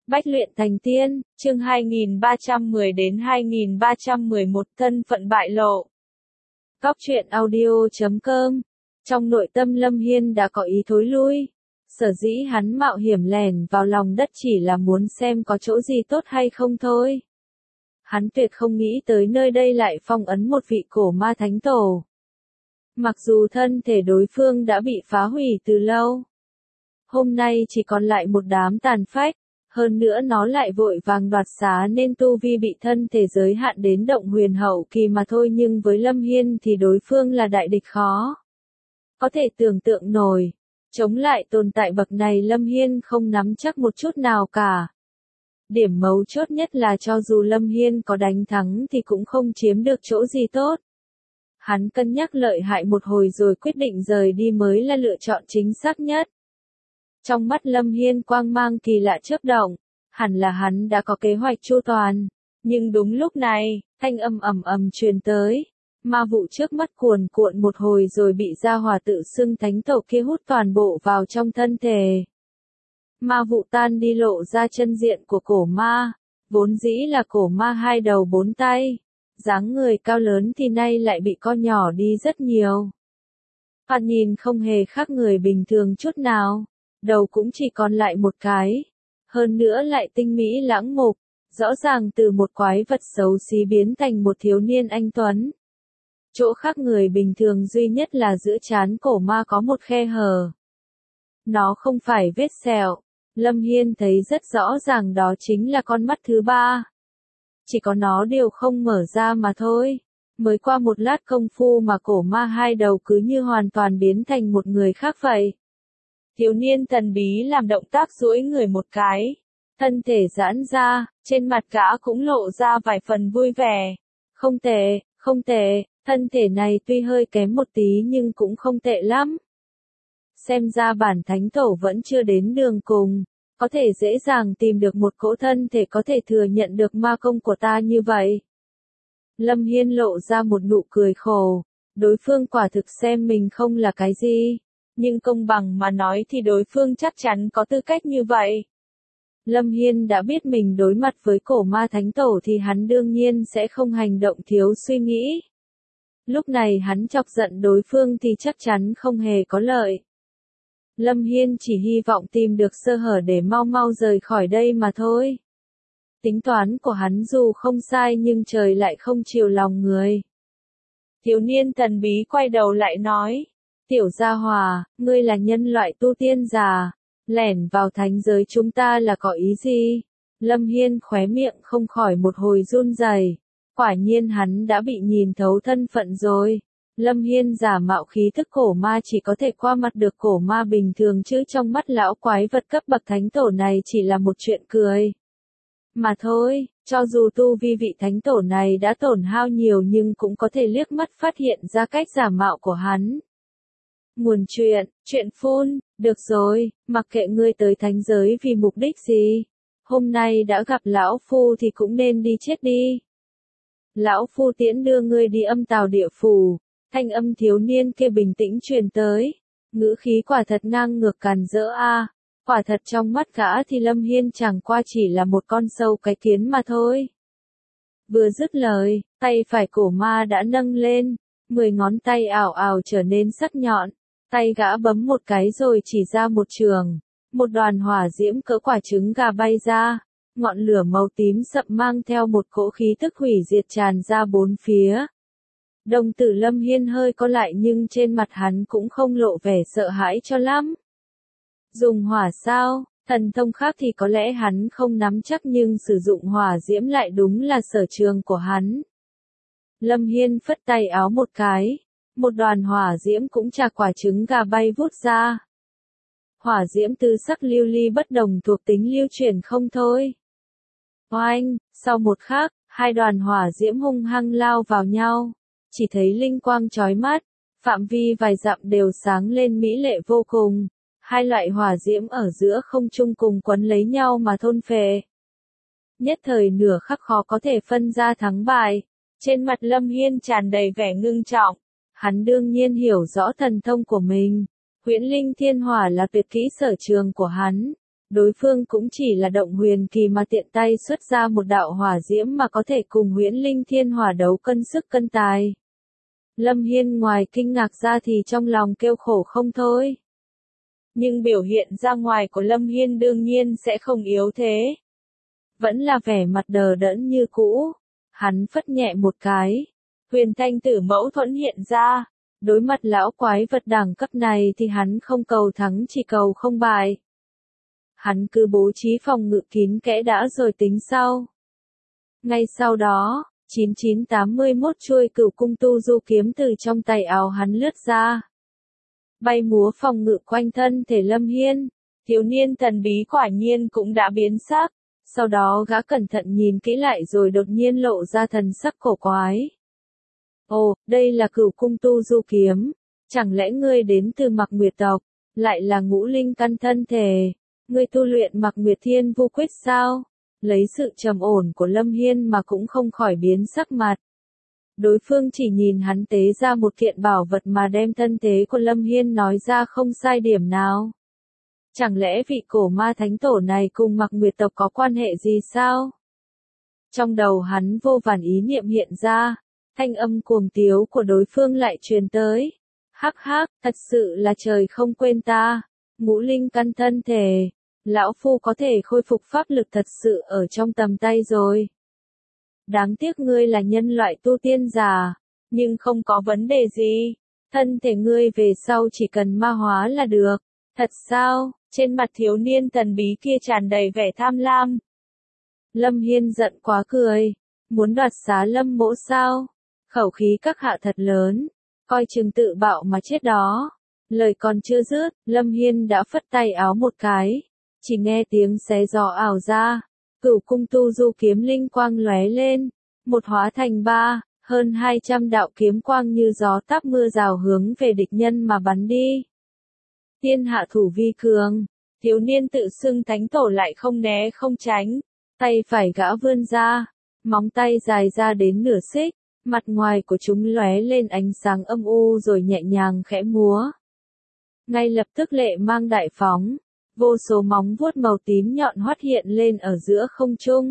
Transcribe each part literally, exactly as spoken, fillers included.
Bách luyện thành tiên, chương hai nghìn ba trăm mười đến hai nghìn ba trăm mười một thân phận bại lộ. Góc truyện audio chấm com. Trong nội tâm Lâm Hiên đã có ý thối lui. Sở dĩ hắn mạo hiểm lẻn vào lòng đất chỉ là muốn xem có chỗ gì tốt hay không thôi. Hắn tuyệt không nghĩ tới nơi đây lại phong ấn một vị cổ ma thánh tổ. Mặc dù thân thể đối phương đã bị phá hủy từ lâu. Hôm nay chỉ còn lại một đám tàn phách. Hơn nữa nó lại vội vàng đoạt xá nên tu vi bị thân thể giới hạn đến động huyền hậu kỳ mà thôi, nhưng với Lâm Hiên thì đối phương là đại địch khó. Có thể tưởng tượng nổi, chống lại tồn tại bậc này Lâm Hiên không nắm chắc một chút nào cả. Điểm mấu chốt nhất là cho dù Lâm Hiên có đánh thắng thì cũng không chiếm được chỗ gì tốt. Hắn cân nhắc lợi hại một hồi rồi quyết định rời đi mới là lựa chọn chính xác nhất. Trong mắt Lâm Hiên quang mang kỳ lạ chớp động, hẳn là hắn đã có kế hoạch chu toàn. Nhưng đúng lúc này, thanh âm ầm ầm truyền tới, ma vụ trước mắt cuồn cuộn một hồi rồi bị gia hỏa tự xưng thánh tổ kia hút toàn bộ vào trong thân thể. Ma vụ tan đi lộ ra chân diện của cổ ma, vốn dĩ là cổ ma hai đầu bốn tay, dáng người cao lớn thì nay lại bị co nhỏ đi rất nhiều. Thoạt nhìn không hề khác người bình thường chút nào. Đầu cũng chỉ còn lại một cái, hơn nữa lại tinh mỹ lãng mục, rõ ràng từ một quái vật xấu xí biến thành một thiếu niên anh tuấn. Chỗ khác người bình thường duy nhất là giữa trán cổ ma có một khe hở. Nó không phải vết sẹo, Lâm Hiên thấy rất rõ ràng đó chính là con mắt thứ ba. Chỉ có nó đều không mở ra mà thôi. Mới qua một lát công phu mà cổ ma hai đầu cứ như hoàn toàn biến thành một người khác vậy. Thiếu niên thần bí làm động tác duỗi người một cái, thân thể giãn ra, trên mặt gã cũng lộ ra vài phần vui vẻ. Không tệ, không tệ, thân thể này tuy hơi kém một tí nhưng cũng không tệ lắm. Xem ra bản thánh tổ vẫn chưa đến đường cùng, có thể dễ dàng tìm được một cỗ thân thể có thể thừa nhận được ma công của ta như vậy. Lâm Hiên lộ ra một nụ cười khổ, đối phương quả thực xem mình không là cái gì. Nhưng công bằng mà nói thì đối phương chắc chắn có tư cách như vậy. Lâm Hiên đã biết mình đối mặt với cổ ma thánh tổ thì hắn đương nhiên sẽ không hành động thiếu suy nghĩ. Lúc này hắn chọc giận đối phương thì chắc chắn không hề có lợi. Lâm Hiên chỉ hy vọng tìm được sơ hở để mau mau rời khỏi đây mà thôi. Tính toán của hắn dù không sai nhưng trời lại không chiều lòng người. Thiếu niên thần bí quay đầu lại nói. Tiểu gia hòa, ngươi là nhân loại tu tiên già, lẻn vào thánh giới chúng ta là có ý gì? Lâm Hiên khóe miệng không khỏi một hồi run rẩy. Quả nhiên hắn đã bị nhìn thấu thân phận rồi. Lâm Hiên giả mạo khí thức cổ ma chỉ có thể qua mặt được cổ ma bình thường chứ trong mắt lão quái vật cấp bậc thánh tổ này chỉ là một chuyện cười. Mà thôi, cho dù tu vi vị thánh tổ này đã tổn hao nhiều nhưng cũng có thể liếc mắt phát hiện ra cách giả mạo của hắn. Nguồn chuyện, chuyện phun, được rồi, mặc kệ ngươi tới thánh giới vì mục đích gì. Hôm nay đã gặp lão phu thì cũng nên đi chết đi. Lão phu tiễn đưa ngươi đi âm tào địa phủ, thanh âm thiếu niên kia bình tĩnh truyền tới. Ngữ khí quả thật ngang ngược càn rỡ a, quả thật trong mắt gã thì Lâm Hiên chẳng qua chỉ là một con sâu cái kiến mà thôi. Vừa dứt lời, tay phải cổ ma đã nâng lên, mười ngón tay ảo ảo trở nên sắc nhọn. Tay gã bấm một cái rồi chỉ ra một trường, một đoàn hỏa diễm cỡ quả trứng gà bay ra, ngọn lửa màu tím sậm mang theo một cỗ khí tức hủy diệt tràn ra bốn phía. Đồng tử Lâm Hiên hơi co lại nhưng trên mặt hắn cũng không lộ vẻ sợ hãi cho lắm. Dùng hỏa sao, thần thông khác thì có lẽ hắn không nắm chắc nhưng sử dụng hỏa diễm lại đúng là sở trường của hắn. Lâm Hiên phất tay áo một cái. Một đoàn hỏa diễm cũng chà quả trứng gà bay vút ra. Hỏa diễm tứ sắc lưu ly bất đồng thuộc tính lưu chuyển không thôi. Oanh, sau một khắc, hai đoàn hỏa diễm hung hăng lao vào nhau. Chỉ thấy linh quang chói mắt, phạm vi vài dặm đều sáng lên mỹ lệ vô cùng. Hai loại hỏa diễm ở giữa không trung cùng quấn lấy nhau mà thôn phệ. Nhất thời nửa khắc khó có thể phân ra thắng bại. Trên mặt Lâm Hiên tràn đầy vẻ ngưng trọng. Hắn đương nhiên hiểu rõ thần thông của mình. Huyễn linh thiên hỏa là tuyệt kỹ sở trường của hắn. Đối phương cũng chỉ là động huyền kỳ mà tiện tay xuất ra một đạo hỏa diễm mà có thể cùng huyễn linh thiên hỏa đấu cân sức cân tài. Lâm Hiên ngoài kinh ngạc ra thì trong lòng kêu khổ không thôi. Nhưng biểu hiện ra ngoài của Lâm Hiên đương nhiên sẽ không yếu thế. Vẫn là vẻ mặt đờ đẫn như cũ. Hắn phất nhẹ một cái. Huyền thanh tử mẫu thuẫn hiện ra. Đối mặt lão quái vật đẳng cấp này thì hắn không cầu thắng chỉ cầu không bại. Hắn cứ bố trí phòng ngự kín kẽ đã rồi tính sau. Ngay sau đó, chín chín tám mốt chuôi cửu cung tu du kiếm từ trong tay áo hắn lướt ra. Bay múa phòng ngự quanh thân thể Lâm Hiên, thiếu niên thần bí quả nhiên cũng đã biến sắc, sau đó gã cẩn thận nhìn kỹ lại rồi đột nhiên lộ ra thần sắc cổ quái. Ồ, đây là cửu cung tu du kiếm, chẳng lẽ ngươi đến từ Mạc Nguyệt tộc, lại là ngũ linh căn thân thể, ngươi tu luyện Mạc Nguyệt Thiên Vu Quyết sao? Lấy sự trầm ổn của Lâm Hiên mà cũng không khỏi biến sắc mặt. Đối phương chỉ nhìn hắn tế ra một kiện bảo vật mà đem thân thế của Lâm Hiên nói ra không sai điểm nào. Chẳng lẽ vị cổ ma thánh tổ này cùng Mạc Nguyệt tộc có quan hệ gì sao? Trong đầu hắn vô vàn ý niệm hiện ra, thanh âm cuồng tiếu của đối phương lại truyền tới. Hắc hắc, thật sự là trời không quên ta, ngũ linh căn thân thể. Lão Phu có thể khôi phục pháp lực thật sự ở trong tầm tay rồi. Đáng tiếc ngươi là nhân loại tu tiên giả, nhưng không có vấn đề gì. Thân thể ngươi về sau chỉ cần ma hóa là được. Thật sao? Trên mặt thiếu niên thần bí kia tràn đầy vẻ tham lam. Lâm Hiên giận quá cười. Muốn đoạt xá Lâm mỗ sao? Khẩu khí các hạ thật lớn. Coi chừng tự bạo mà chết đó. Lời còn chưa dứt, Lâm Hiên đã phất tay áo một cái. Chỉ nghe tiếng xé gió ảo ra, cửu cung tu du kiếm linh quang lóe lên, một hóa thành ba, hơn hai trăm đạo kiếm quang như gió táp mưa rào hướng về địch nhân mà bắn đi. Thiên hạ thủ vi cường, thiếu niên tự xưng thánh tổ lại không né không tránh, tay phải gã vươn ra, móng tay dài ra đến nửa xích, mặt ngoài của chúng lóe lên ánh sáng âm u rồi nhẹ nhàng khẽ múa. Ngay lập tức lệ mang đại phóng. Vô số móng vuốt màu tím nhọn hoắt hiện lên ở giữa không trung.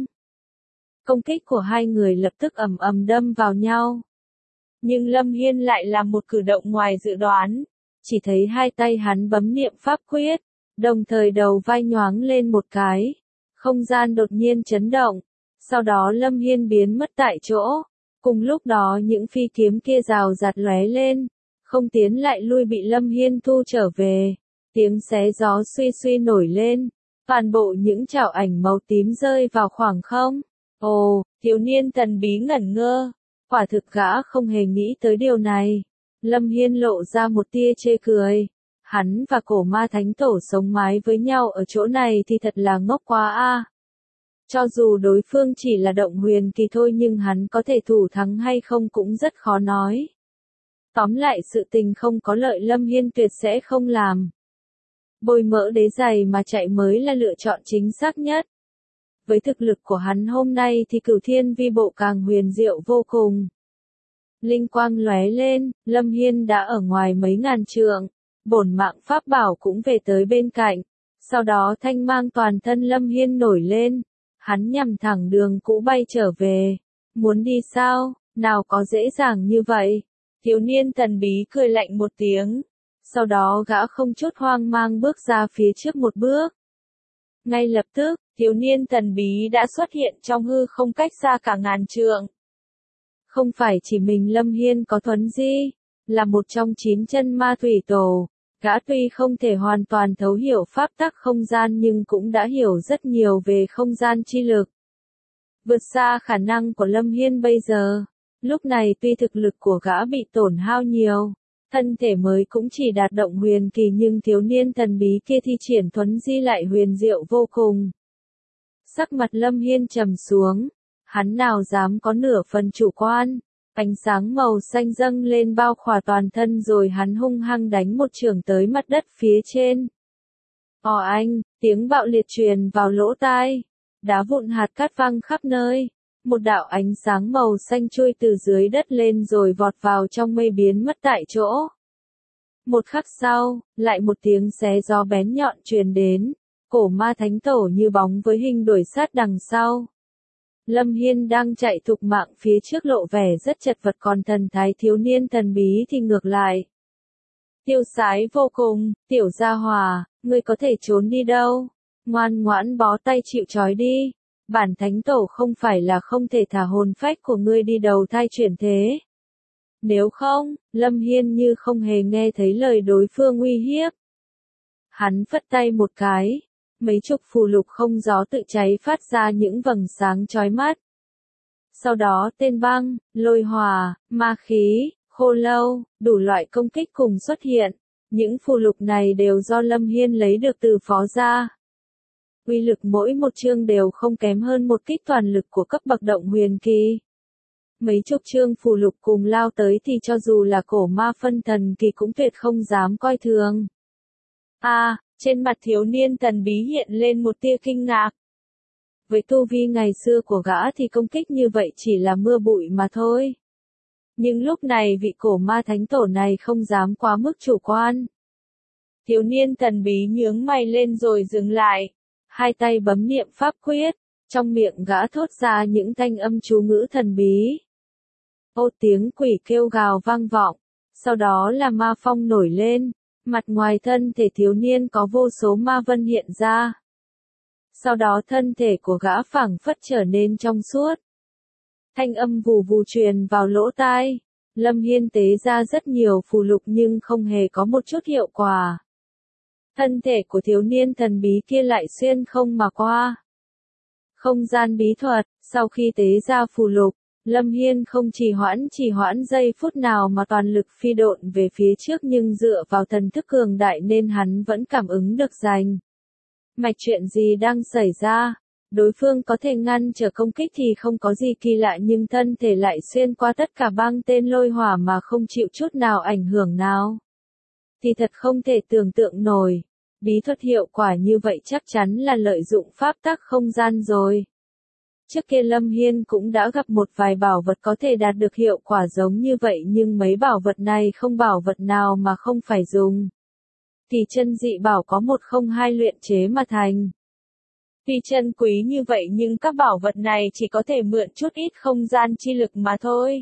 Công kích của hai người lập tức ầm ầm đâm vào nhau. Nhưng Lâm Hiên lại làm một cử động ngoài dự đoán. Chỉ thấy hai tay hắn bấm niệm pháp quyết, đồng thời đầu vai nhoáng lên một cái. Không gian đột nhiên chấn động. Sau đó Lâm Hiên biến mất tại chỗ. Cùng lúc đó những phi kiếm kia rào rạt lóe lên. Không tiến lại lui bị Lâm Hiên thu trở về. Tiếng xé gió suy suy nổi lên, toàn bộ những chảo ảnh màu tím rơi vào khoảng không. Ồ, thiếu niên thần bí ngẩn ngơ, quả thực gã không hề nghĩ tới điều này. Lâm Hiên lộ ra một tia chê cười. Hắn và cổ ma thánh tổ sống mái với nhau ở chỗ này thì thật là ngốc quá a. Cho dù đối phương chỉ là động huyền kỳ thôi nhưng hắn có thể thủ thắng hay không cũng rất khó nói. Tóm lại sự tình không có lợi Lâm Hiên tuyệt sẽ không làm. Bôi mỡ đế giày mà chạy mới là lựa chọn chính xác nhất. Với thực lực của hắn hôm nay thì cửu thiên vi bộ càng huyền diệu vô cùng. Linh quang lóe lên, Lâm Hiên đã ở ngoài mấy ngàn trượng, bổn mạng pháp bảo cũng về tới bên cạnh. Sau đó thanh mang toàn thân Lâm Hiên nổi lên, hắn nhằm thẳng đường cũ bay trở về. Muốn đi sao, nào có dễ dàng như vậy. Thiếu niên thần bí cười lạnh một tiếng. Sau đó gã không chút hoang mang bước ra phía trước một bước. Ngay lập tức, thiếu niên thần bí đã xuất hiện trong hư không cách xa cả ngàn trượng. Không phải chỉ mình Lâm Hiên có thuấn di, là một trong chín chân ma thủy tổ. Gã tuy không thể hoàn toàn thấu hiểu pháp tắc không gian nhưng cũng đã hiểu rất nhiều về không gian chi lực. Vượt xa khả năng của Lâm Hiên bây giờ. Lúc này tuy thực lực của gã bị tổn hao nhiều. Thân thể mới cũng chỉ đạt động huyền kỳ nhưng thiếu niên thần bí kia thi triển thuấn di lại huyền diệu vô cùng. Sắc mặt Lâm Hiên trầm xuống, hắn nào dám có nửa phần chủ quan, ánh sáng màu xanh dâng lên bao khỏa toàn thân rồi hắn hung hăng đánh một chưởng tới mặt đất phía trên. Ồ anh, tiếng bạo liệt truyền vào lỗ tai, đá vụn hạt cát văng khắp nơi. Một đạo ánh sáng màu xanh trôi từ dưới đất lên rồi vọt vào trong mây biến mất tại chỗ. Một khắc sau, lại một tiếng xé gió bén nhọn truyền đến. Cổ ma thánh tổ như bóng với hình đuổi sát đằng sau. Lâm Hiên đang chạy thục mạng phía trước lộ vẻ rất chật vật, còn thần thái thiếu niên thần bí thì ngược lại. Tiêu sái vô cùng, tiểu gia hòa, ngươi có thể trốn đi đâu, ngoan ngoãn bó tay chịu trói đi. Bản thánh tổ không phải là không thể thả hồn phách của ngươi đi đầu thai chuyển thế. Nếu không, Lâm Hiên như không hề nghe thấy lời đối phương uy hiếp. Hắn phất tay một cái, mấy chục phù lục không gió tự cháy phát ra những vầng sáng chói mắt. Sau đó tên băng, lôi hỏa, ma khí, khô lâu, đủ loại công kích cùng xuất hiện. Những phù lục này đều do Lâm Hiên lấy được từ phó gia. Uy lực mỗi một chương đều không kém hơn một kích toàn lực của cấp bậc động huyền kỳ. Mấy chục chương phù lục cùng lao tới thì cho dù là cổ ma phân thần kỳ cũng tuyệt không dám coi thường. A, à, trên mặt thiếu niên thần bí hiện lên một tia kinh ngạc. Với tu vi ngày xưa của gã thì công kích như vậy chỉ là mưa bụi mà thôi. Nhưng lúc này vị cổ ma thánh tổ này không dám quá mức chủ quan. Thiếu niên thần bí nhướng mày lên rồi dừng lại. Hai tay bấm niệm pháp quyết, trong miệng gã thốt ra những thanh âm chú ngữ thần bí. Ô tiếng quỷ kêu gào vang vọng, sau đó là ma phong nổi lên, mặt ngoài thân thể thiếu niên có vô số ma vân hiện ra. Sau đó thân thể của gã phảng phất trở nên trong suốt. Thanh âm vù vù truyền vào lỗ tai, Lâm Hiên tế ra rất nhiều phù lục nhưng không hề có một chút hiệu quả. Thân thể của thiếu niên thần bí kia lại xuyên không mà qua. Không gian bí thuật, sau khi tế ra phù lục, Lâm Hiên không trì hoãn trì hoãn giây phút nào mà toàn lực phi độn về phía trước, nhưng dựa vào thần thức cường đại nên hắn vẫn cảm ứng được rành mạch chuyện gì đang xảy ra. Đối phương có thể ngăn trở công kích thì không có gì kỳ lạ, nhưng thân thể lại xuyên qua tất cả băng tên lôi hỏa mà không chịu chút nào ảnh hưởng nào. Thì thật không thể tưởng tượng nổi. Bí thuật hiệu quả như vậy chắc chắn là lợi dụng pháp tắc không gian rồi. Trước kia Lâm Hiên cũng đã gặp một vài bảo vật có thể đạt được hiệu quả giống như vậy, nhưng mấy bảo vật này không bảo vật nào mà không phải dùng. Thì chân dị bảo có một không hai luyện chế mà thành. Tuy chân quý như vậy nhưng các bảo vật này chỉ có thể mượn chút ít không gian chi lực mà thôi.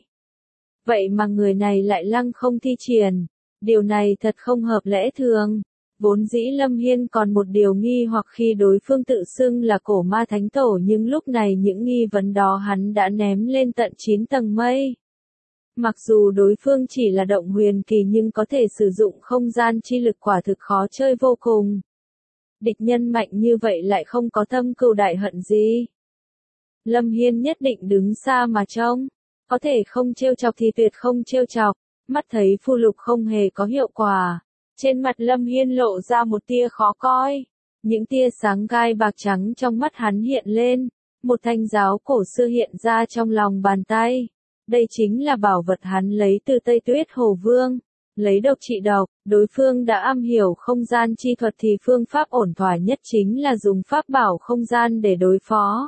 Vậy mà người này lại lăng không thi triển. Điều này thật không hợp lẽ thường. Vốn dĩ Lâm Hiên còn một điều nghi hoặc khi đối phương tự xưng là cổ ma thánh tổ, nhưng lúc này những nghi vấn đó hắn đã ném lên tận chín tầng mây. Mặc dù đối phương chỉ là động huyền kỳ nhưng có thể sử dụng không gian chi lực quả thực khó chơi vô cùng. Địch nhân mạnh như vậy lại không có thâm cừu đại hận gì. Lâm Hiên nhất định đứng xa mà trông. Có thể không trêu chọc thì tuyệt không trêu chọc. Mắt thấy phù lục không hề có hiệu quả. Trên mặt Lâm Hiên lộ ra một tia khó coi. Những tia sáng gai bạc trắng trong mắt hắn hiện lên. Một thanh giáo cổ xưa hiện ra trong lòng bàn tay. Đây chính là bảo vật hắn lấy từ Tây Tuyết Hồ Vương. Lấy độc trị độc, đối phương đã am hiểu không gian chi thuật thì phương pháp ổn thỏa nhất chính là dùng pháp bảo không gian để đối phó.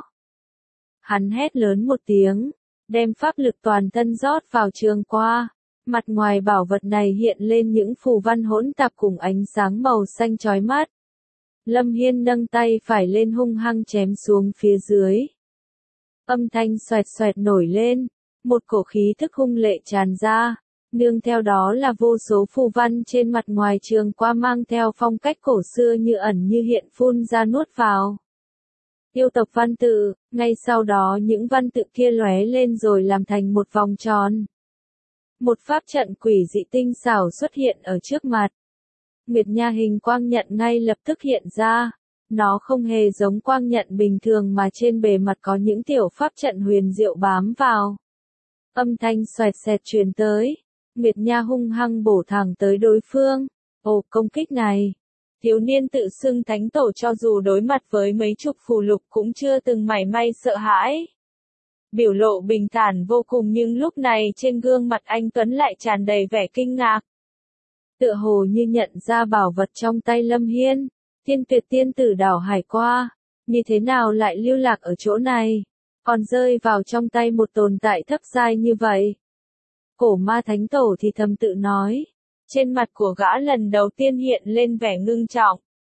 Hắn hét lớn một tiếng, đem pháp lực toàn thân rót vào trường qua. Mặt ngoài bảo vật này hiện lên những phù văn hỗn tạp cùng ánh sáng màu xanh chói mắt. Lâm Hiên nâng tay phải lên hung hăng chém xuống phía dưới. Âm thanh xoẹt xoẹt nổi lên, một cổ khí thức hung lệ tràn ra. Nương theo đó là vô số phù văn trên mặt ngoài trường qua mang theo phong cách cổ xưa như ẩn như hiện phun ra nuốt vào. Yêu tộc văn tự, ngay sau đó những văn tự kia lóe lên rồi làm thành một vòng tròn. Một pháp trận quỷ dị tinh xảo xuất hiện ở trước mặt. Nguyệt Nha hình quang nhận ngay lập tức hiện ra. Nó không hề giống quang nhận bình thường mà trên bề mặt có những tiểu pháp trận huyền diệu bám vào. Âm thanh xoẹt xẹt truyền tới. Nguyệt Nha hung hăng bổ thẳng tới đối phương. Ồ, công kích này. Thiếu niên tự xưng thánh tổ cho dù đối mặt với mấy chục phù lục cũng chưa từng mảy may sợ hãi. Biểu lộ bình thản vô cùng, nhưng lúc này trên gương mặt anh Tuấn lại tràn đầy vẻ kinh ngạc. Tựa hồ như nhận ra bảo vật trong tay Lâm Hiên. Thiên Tuyệt tiên tử đảo hải qua. Như thế nào lại lưu lạc ở chỗ này? Còn rơi vào trong tay một tồn tại thấp giai như vậy. Cổ ma thánh tổ thì thầm tự nói. Trên mặt của gã lần đầu tiên hiện lên vẻ ngưng trọng.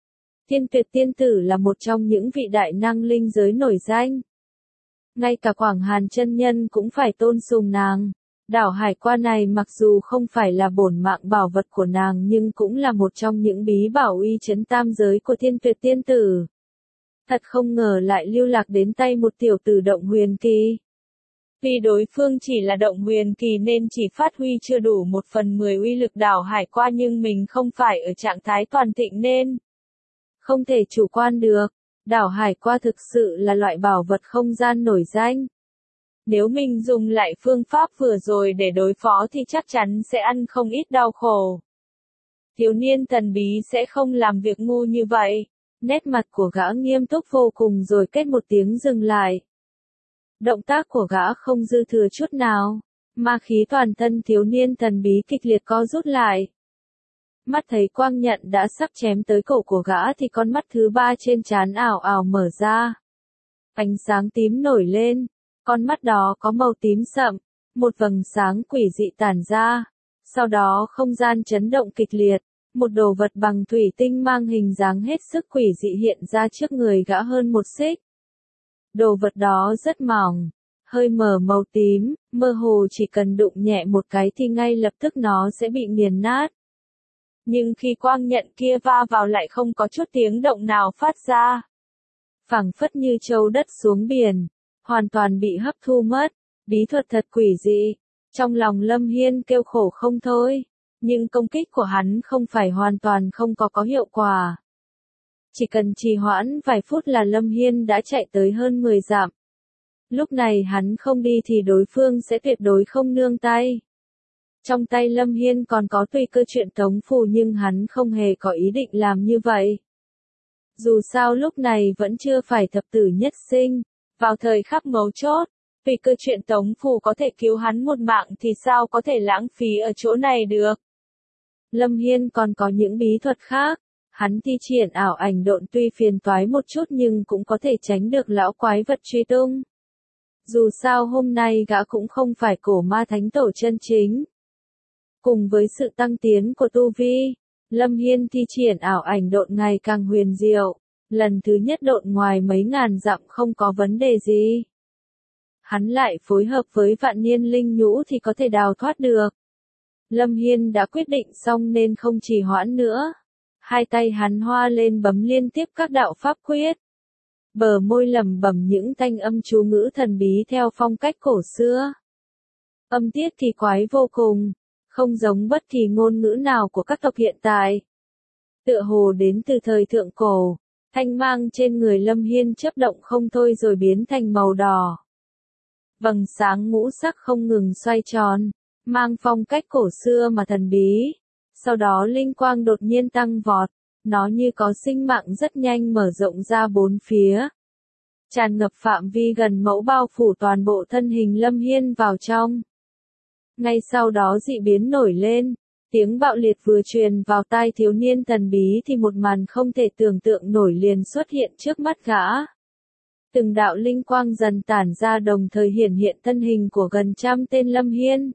Thiên Tuyệt tiên tử là một trong những vị đại năng linh giới nổi danh. Ngay cả Quảng Hàn chân nhân cũng phải tôn sùng nàng. Đảo hải qua này mặc dù không phải là bổn mạng bảo vật của nàng nhưng cũng là một trong những bí bảo uy chấn tam giới của Thiên Tuyệt tiên tử. Thật không ngờ lại lưu lạc đến tay một tiểu tử động huyền kỳ. Vì đối phương chỉ là động huyền kỳ nên chỉ phát huy chưa đủ một phần mười uy lực đảo hải qua, nhưng mình không phải ở trạng thái toàn thịnh nên không thể chủ quan được. Đảo hải qua thực sự là loại bảo vật không gian nổi danh. Nếu mình dùng lại phương pháp vừa rồi để đối phó thì chắc chắn sẽ ăn không ít đau khổ. Thiếu niên thần bí sẽ không làm việc ngu như vậy. Nét mặt của gã nghiêm túc vô cùng rồi kết một tiếng dừng lại. Động tác của gã không dư thừa chút nào. Ma khí toàn thân thiếu niên thần bí kịch liệt co rút lại. Mắt thấy quang nhận đã sắp chém tới cổ của gã thì con mắt thứ ba trên trán ảo ảo mở ra. Ánh sáng tím nổi lên. Con mắt đó có màu tím sậm. Một vầng sáng quỷ dị tản ra. Sau đó không gian chấn động kịch liệt. Một đồ vật bằng thủy tinh mang hình dáng hết sức quỷ dị hiện ra trước người gã hơn một xích. Đồ vật đó rất mỏng, hơi mờ màu tím, mơ hồ chỉ cần đụng nhẹ một cái thì ngay lập tức nó sẽ bị nghiền nát. Nhưng khi quang nhận kia va vào lại không có chút tiếng động nào phát ra. Phảng phất như trâu đất xuống biển, hoàn toàn bị hấp thu mất. Bí thuật thật quỷ dị. Trong lòng Lâm Hiên kêu khổ không thôi. Nhưng công kích của hắn không phải hoàn toàn không có có hiệu quả. Chỉ cần trì hoãn vài phút là Lâm Hiên đã chạy tới hơn mười dặm. Lúc này hắn không đi thì đối phương sẽ tuyệt đối không nương tay. Trong tay Lâm Hiên còn có tùy cơ truyện tống phù nhưng hắn không hề có ý định làm như vậy. Dù sao lúc này vẫn chưa phải thập tử nhất sinh, vào thời khắc mấu chốt, tùy cơ truyện tống phù có thể cứu hắn một mạng thì sao có thể lãng phí ở chỗ này được. Lâm Hiên còn có những bí thuật khác, hắn thi triển ảo ảnh độn tuy phiền toái một chút nhưng cũng có thể tránh được lão quái vật truy tung. Dù sao hôm nay gã cũng không phải cổ ma thánh tổ chân chính. Cùng với sự tăng tiến của tu vi, Lâm Hiên thi triển ảo ảnh độn ngày càng huyền diệu, lần thứ nhất độn ngoài mấy ngàn dặm không có vấn đề gì. Hắn lại phối hợp với vạn niên linh nhũ thì có thể đào thoát được. Lâm Hiên đã quyết định xong nên không trì hoãn nữa. Hai tay hắn hoa lên bấm liên tiếp các đạo pháp quyết. Bờ môi lẩm bẩm những thanh âm chú ngữ thần bí theo phong cách cổ xưa. Âm tiết thì quái vô cùng, không giống bất kỳ ngôn ngữ nào của các tộc hiện tại. Tựa hồ đến từ thời thượng cổ, thanh mang trên người Lâm Hiên chớp động không thôi rồi biến thành màu đỏ. Vầng sáng ngũ sắc không ngừng xoay tròn, mang phong cách cổ xưa mà thần bí. Sau đó linh quang đột nhiên tăng vọt, nó như có sinh mạng rất nhanh mở rộng ra bốn phía. Tràn ngập phạm vi gần mẫu bao phủ toàn bộ thân hình Lâm Hiên vào trong. Ngay sau đó dị biến nổi lên, tiếng bạo liệt vừa truyền vào tai thiếu niên thần bí thì một màn không thể tưởng tượng nổi liền xuất hiện trước mắt gã. Từng đạo linh quang dần tản ra đồng thời hiển hiện thân hình của gần trăm tên Lâm Hiên.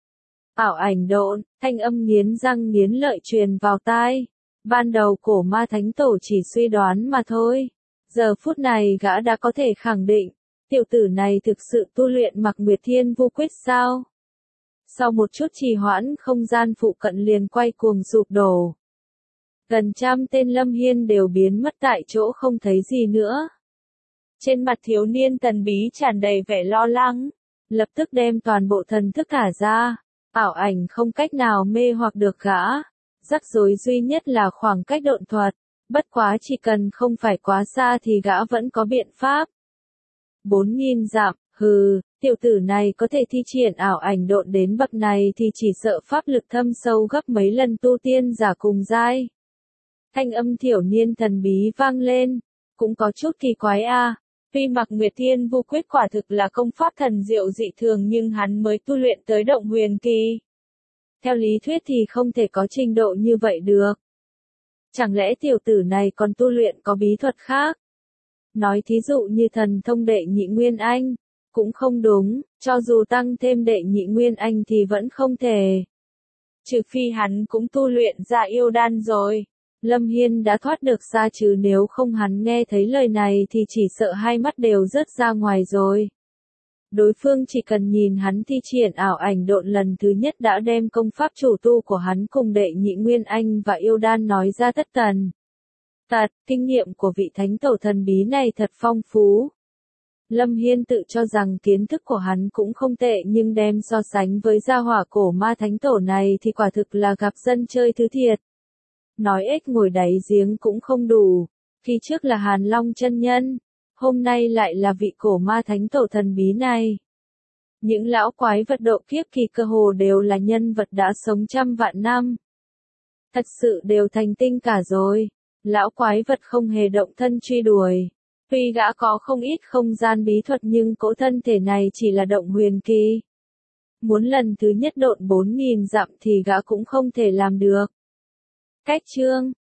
Ảo ảnh độn, thanh âm nghiến răng nghiến lợi truyền vào tai. Ban đầu cổ ma thánh tổ chỉ suy đoán mà thôi. Giờ phút này gã đã có thể khẳng định, tiểu tử này thực sự tu luyện Mặc Nguyệt Thiên Vu Quyết sao? Sau một chút trì hoãn không gian phụ cận liền quay cuồng sụp đổ. Gần trăm tên Lâm Hiên đều biến mất tại chỗ không thấy gì nữa. Trên mặt thiếu niên thần bí tràn đầy vẻ lo lắng, lập tức đem toàn bộ thần thức thả ra. Ảo ảnh không cách nào mê hoặc được gã. Rắc rối duy nhất là khoảng cách độn thuật, bất quá chỉ cần không phải quá xa thì gã vẫn có biện pháp. Bốn nghìn dặm, hừ, tiểu tử này có thể thi triển ảo ảnh độn đến bậc này thì chỉ sợ pháp lực thâm sâu gấp mấy lần tu tiên giả cùng giai. Thanh âm thiểu niên thần bí vang lên, cũng có chút kỳ quái a. À. Tuy Mặc Nguyệt Thiên Vu Quyết quả thực là công pháp thần diệu dị thường nhưng hắn mới tu luyện tới động huyền kỳ. Theo lý thuyết thì không thể có trình độ như vậy được. Chẳng lẽ tiểu tử này còn tu luyện có bí thuật khác? Nói thí dụ như thần thông đệ nhị nguyên anh, cũng không đúng, cho dù tăng thêm đệ nhị nguyên anh thì vẫn không thể. Trừ phi hắn cũng tu luyện ra yêu đan rồi. Lâm Hiên đã thoát được ra chứ nếu không hắn nghe thấy lời này thì chỉ sợ hai mắt đều rớt ra ngoài rồi. Đối phương chỉ cần nhìn hắn thi triển ảo ảnh độn lần thứ nhất đã đem công pháp chủ tu của hắn cùng đệ nhị Nguyên Anh và yêu đan nói ra tất tần. Tật, kinh nghiệm của vị thánh tổ thần bí này thật phong phú. Lâm Hiên tự cho rằng kiến thức của hắn cũng không tệ nhưng đem so sánh với gia hỏa cổ ma thánh tổ này thì quả thực là gặp dân chơi thứ thiệt. Nói ếch ngồi đáy giếng cũng không đủ, khi trước là Hàn Long chân nhân, hôm nay lại là vị cổ ma thánh tổ thần bí này. Những lão quái vật độ kiếp kỳ cơ hồ đều là nhân vật đã sống trăm vạn năm. Thật sự đều thành tinh cả rồi, lão quái vật không hề động thân truy đuổi. Tuy gã có không ít không gian bí thuật nhưng cỗ thân thể này chỉ là động huyền kỳ. Muốn lần thứ nhất độn bốn nghìn dặm thì gã cũng không thể làm được. Cách chương